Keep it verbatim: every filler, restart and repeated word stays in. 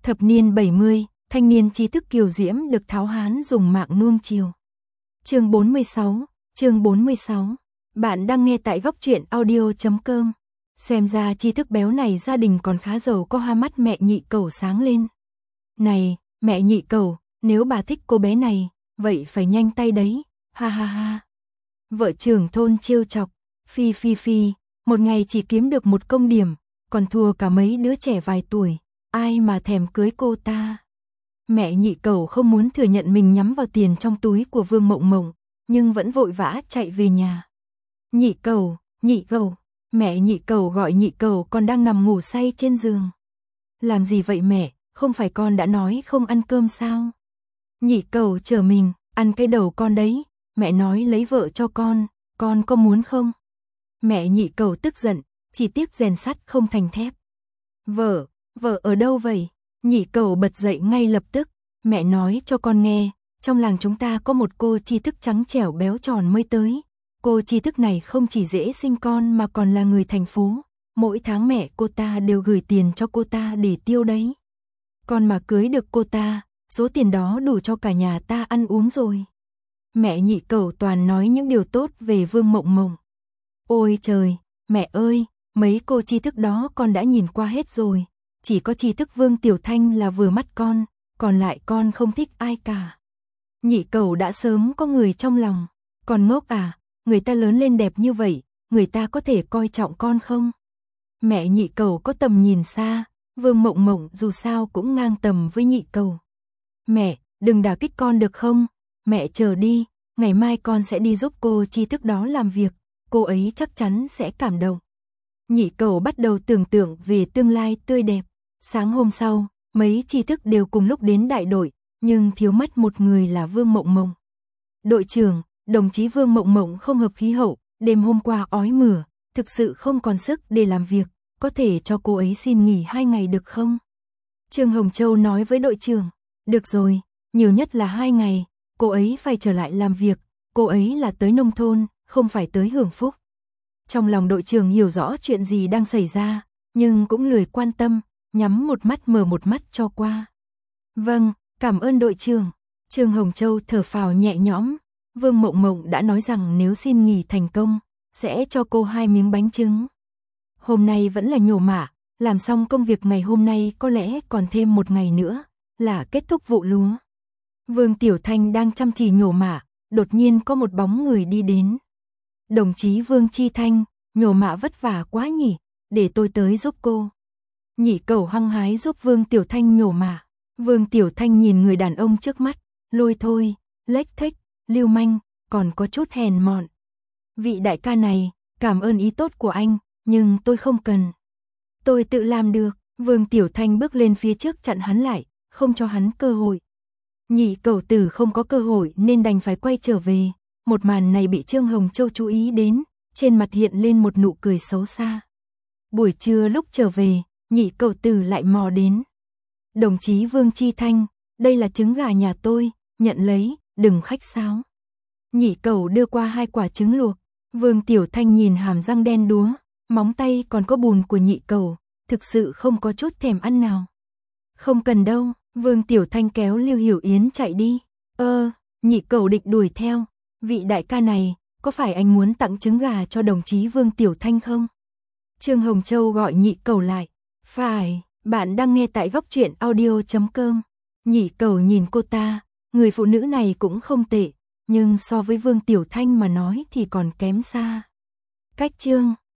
Thập niên bảy mươi, thanh niên trí thức kiều diễm được tháo hán dùng mạng nuông chiều. Chương bốn mươi sáu, chương bốn mươi sáu. Bạn đang nghe tại góc truyện audio chấm com. Xem ra trí thức béo này gia đình còn khá giàu, có hoa mắt mẹ Nhị Cẩu sáng lên. Này, mẹ Nhị Cẩu, nếu bà thích cô bé này, vậy phải nhanh tay đấy, ha ha ha. Vợ trưởng thôn trêu chọc, phi phi phi, một ngày chỉ kiếm được một công điểm, còn thua cả mấy đứa trẻ vài tuổi, ai mà thèm cưới cô ta. Mẹ Nhị Cẩu không muốn thừa nhận mình nhắm vào tiền trong túi của Vương Mộng Mộng, nhưng vẫn vội vã chạy về nhà. Nhị Cẩu, Nhị Cẩu, mẹ Nhị Cẩu gọi Nhị Cẩu còn đang nằm ngủ say trên giường. Làm gì vậy mẹ, không phải con đã nói không ăn cơm sao? Nhị Cẩu chờ mình, ăn cái đầu con đấy, mẹ nói lấy vợ cho con, con có muốn không? Mẹ Nhị Cẩu tức giận, chỉ tiếc rèn sắt không thành thép. Vợ, vợ ở đâu vậy? Nhị Cẩu bật dậy ngay lập tức, mẹ nói cho con nghe, trong làng chúng ta có một cô tri thức trắng trẻo béo tròn mới tới. Cô tri thức này không chỉ dễ sinh con mà còn là người thành phố, mỗi tháng mẹ cô ta đều gửi tiền cho cô ta để tiêu đấy. Con mà cưới được cô ta, số tiền đó đủ cho cả nhà ta ăn uống rồi. Mẹ Nhị Cẩu toàn nói những điều tốt về Vương Mộng Mộng. Ôi trời, mẹ ơi, mấy cô tri thức đó con đã nhìn qua hết rồi. Chỉ có tri thức Vương Tiểu Thanh là vừa mắt con, còn lại con không thích ai cả. Nhị Cẩu đã sớm có người trong lòng. Con ngốc à, người ta lớn lên đẹp như vậy, người ta có thể coi trọng con không? Mẹ Nhị Cẩu có tầm nhìn xa, Vương Mộng Mộng dù sao cũng ngang tầm với Nhị Cẩu. Mẹ, đừng đả kích con được không? Mẹ chờ đi, ngày mai con sẽ đi giúp cô tri thức đó làm việc, cô ấy chắc chắn sẽ cảm động. Nhị Cẩu bắt đầu tưởng tượng về tương lai tươi đẹp. Sáng hôm sau, mấy tri thức đều cùng lúc đến đại đội, nhưng thiếu mất một người là Vương Mộng Mộng. Đội trưởng, đồng chí Vương Mộng Mộng không hợp khí hậu, đêm hôm qua ói mửa, thực sự không còn sức để làm việc, có thể cho cô ấy xin nghỉ hai ngày được không? Trương Hồng Châu nói với đội trưởng, được rồi, nhiều nhất là hai ngày, cô ấy phải trở lại làm việc, cô ấy là tới nông thôn, không phải tới hưởng phúc. Trong lòng đội trưởng hiểu rõ chuyện gì đang xảy ra, nhưng cũng lười quan tâm, nhắm một mắt mở một mắt cho qua. Vâng, cảm ơn đội trưởng. Trương Hồng Châu thở phào nhẹ nhõm. Vương Mộng Mộng đã nói rằng nếu xin nghỉ thành công, sẽ cho cô hai miếng bánh trứng. Hôm nay vẫn là nhổ mả, làm xong công việc ngày hôm nay có lẽ còn thêm một ngày nữa, là kết thúc vụ lúa. Vương Tiểu Thanh đang chăm chỉ nhổ mả, đột nhiên có một bóng người đi đến. Đồng chí Vương Chi Thanh, nhổ mả vất vả quá nhỉ, để tôi tới giúp cô. Nhị Cẩu hăng hái giúp Vương Tiểu Thanh nhổ mả. Vương Tiểu Thanh nhìn người đàn ông trước mắt, lôi thôi, lếch thếch, lưu manh, còn có chút hèn mọn. Vị đại ca này, cảm ơn ý tốt của anh, nhưng tôi không cần. Tôi tự làm được. Vương Tiểu Thanh bước lên phía trước chặn hắn lại, không cho hắn cơ hội. Nhị Cẩu tử không có cơ hội nên đành phải quay trở về. Một màn này bị Trương Hồng Châu chú ý đến, trên mặt hiện lên một nụ cười xấu xa. Buổi trưa lúc trở về, Nhị Cẩu tử lại mò đến. Đồng chí Vương Chi Thanh, đây là trứng gà nhà tôi, nhận lấy, đừng khách sáo. Nhị Cẩu đưa qua hai quả trứng luộc. Vương Tiểu Thanh nhìn hàm răng đen đúa, móng tay còn có bùn của Nhị Cẩu, thực sự không có chút thèm ăn nào. Không cần đâu, Vương Tiểu Thanh kéo Lưu Hiểu Yến chạy đi. Ơ, Nhị Cẩu định đuổi theo. Vị đại ca này, có phải anh muốn tặng trứng gà cho đồng chí Vương Tiểu Thanh không? Trương Hồng Châu gọi Nhị Cẩu lại. Phải, bạn đang nghe tại góc truyện audio chấm com. Nhị Cẩu nhìn cô ta, người phụ nữ này cũng không tệ, nhưng so với Vương Tiểu Thanh mà nói thì còn kém xa. Cách Trương